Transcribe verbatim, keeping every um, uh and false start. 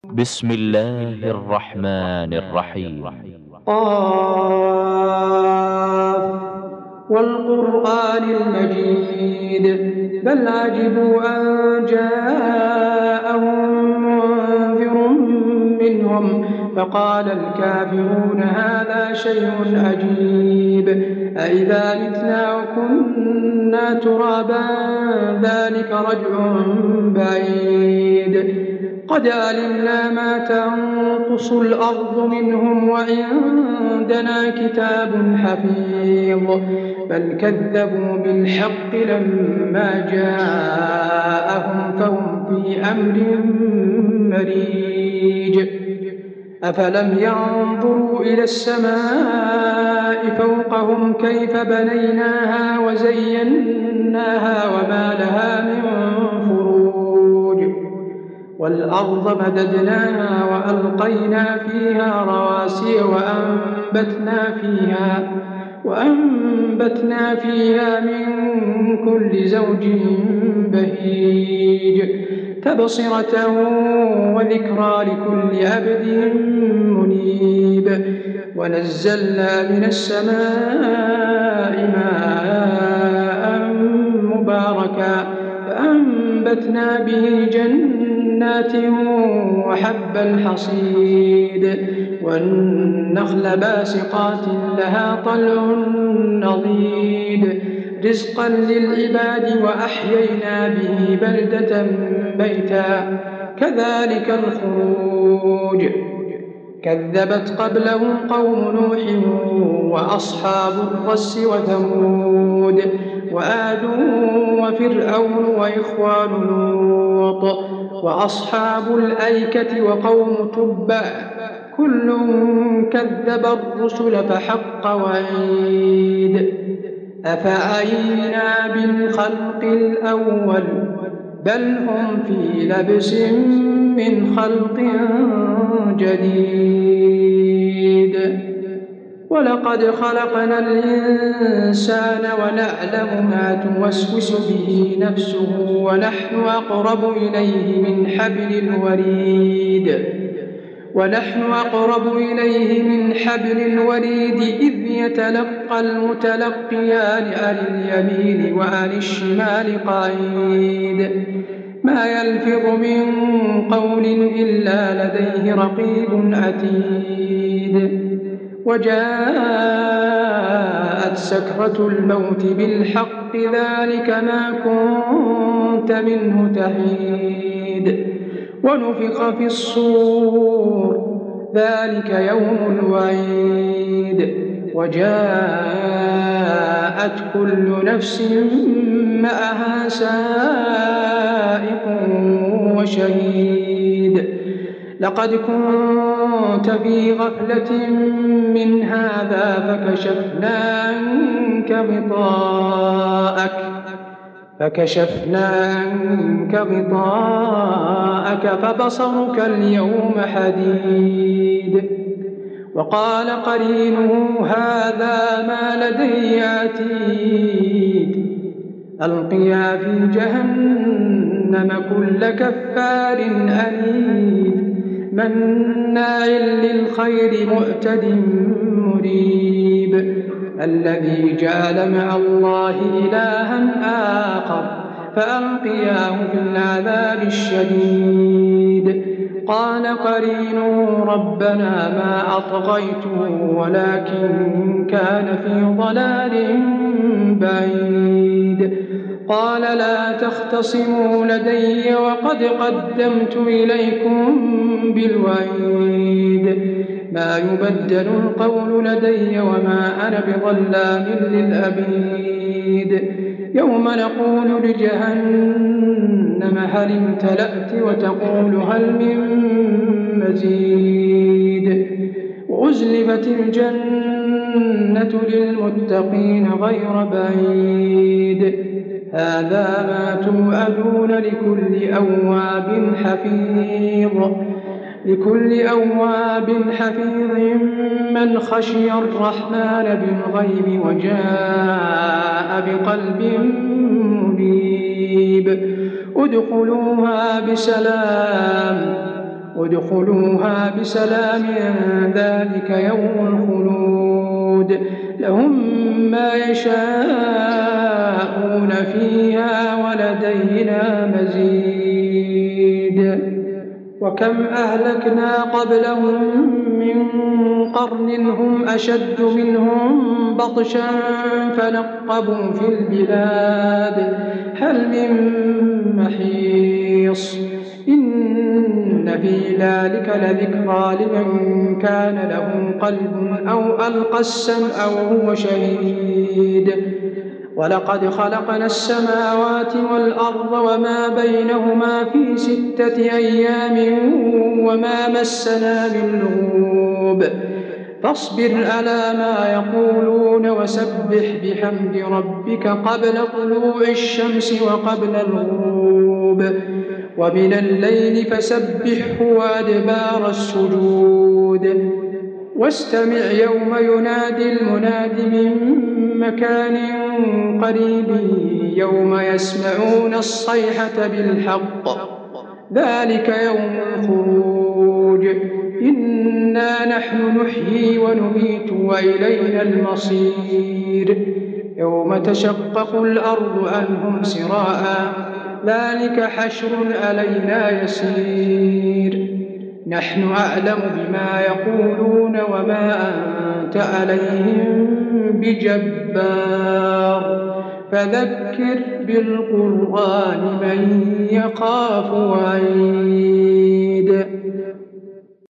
بسم الله الرحمن الرحيم. قاف والقرآن المجيد بل عجبوا أن جاءهم منذر منهم فقال الكافرون هذا شيء عجيب أإذا متنا وكنا ترابا ذلك رجع بعيد قد علمنا ما تنقص الأرض منهم وعندنا كتاب حفيظ بل كذبوا بالحق لما جاءهم فهم في أمر مريج أفلم ينظروا إلى السماء فوقهم كيف بنيناها وزيناها وما لها من فروج والأرض مددناها وألقينا فيها رواسي وأنبتنا فيها وأنبتنا فيها من كل زوج بهيج تبصرة وذكرى لكل عبد منيب ونزلنا من السماء ماء مباركا فأنبتنا به جنات وحب الحصيد والنخل باسقات لها طلع نضيد رزقا للعباد وأحيينا به بلدة ميتا كذلك الخروج كذبت قبلهم قوم نوح وأصحاب الرس وثمود وآد وفرعون وإخوان لوط وأصحاب الأيكة وقوم تبع كل كذب الرسل فحق وعيد أفعينا بالخلق الأول بل هم في لبس من خلق جديد ولقد خلقنا الإنسان ونعلم ما توسوس به نفسه ونحن أقرب إليه من حبل الوريد ونحن أقرب إليه من حبل الوريد إذ يتلقى المتلقيان عن اليمين وعن الشمال قعيد ما يلفظ من قول إلا لديه رقيب عتيد وجاءت سكرة الموت بالحق ذلك ما كنت منه تحيد ونفخ في الصور ذلك يوم الوعيد وجاءت كل نفس معها سائق وشهيد لقد كنت في غفلة من هذا فكشفنا عنك غطاءك فكشفنا عنك غطاءك فبصرك اليوم حديد وقال قرينه هذا ما لدي عتيد ألقيا في جهنم كل كفار أنيد مناع للخير معتد مريب الذي جعل مع الله إلها آخر فألقياه في العذاب الشديد قال قرينه ربنا ما أطغيته ولكن كان في ضلال بعيد قال لا تختصموا لدي وقد قدمت إليكم بالوعيد ما يبدل القول لدي وما أنا بظلام للأبيد يوم نقول لجهنم هل امتلأت وتقول هل من مزيد وأزلفت الجنة للمتقين غير بعيد هذا ما توعدون لكل أواب حفيظ لكل أواب حفيظ من خشي الرحمن بالغيب وجاء بقلب منيب ادخلوها بسلام ادخلوها بسلام ذلك يوم الخلود لهم ما يشاءون فيها ولدينا مزيد. وكم أهلكنا قبلهم من قرن هم أشد منهم بطشا فنقبوا في البلاد هل من محيص إن في ذلك لذكرى لمن كان له قلب أو ألقى السمع وهو شهيد. ولقد خلقنا السماوات والأرض وما بينهما في ستة أيام وما مسنا من لغوب فاصبر على ما يقولون وسبح بحمد ربك قبل طلوع الشمس وقبل الغروب ومن الليل فسبحه وأدبار السجود. واستمع يوم ينادي المناد من مكان قريب يوم يسمعون الصيحة بالحق ذلك يوم الخروج إنا نحن نحيي ونميت وإلينا المصير. يوم تشقق الأرض عنهم سراء ذلك حشر علينا يسير. نحن أعلم بما يقولون وما أنت عليهم بجبار فذكر بالقرآن من يخاف وعيد.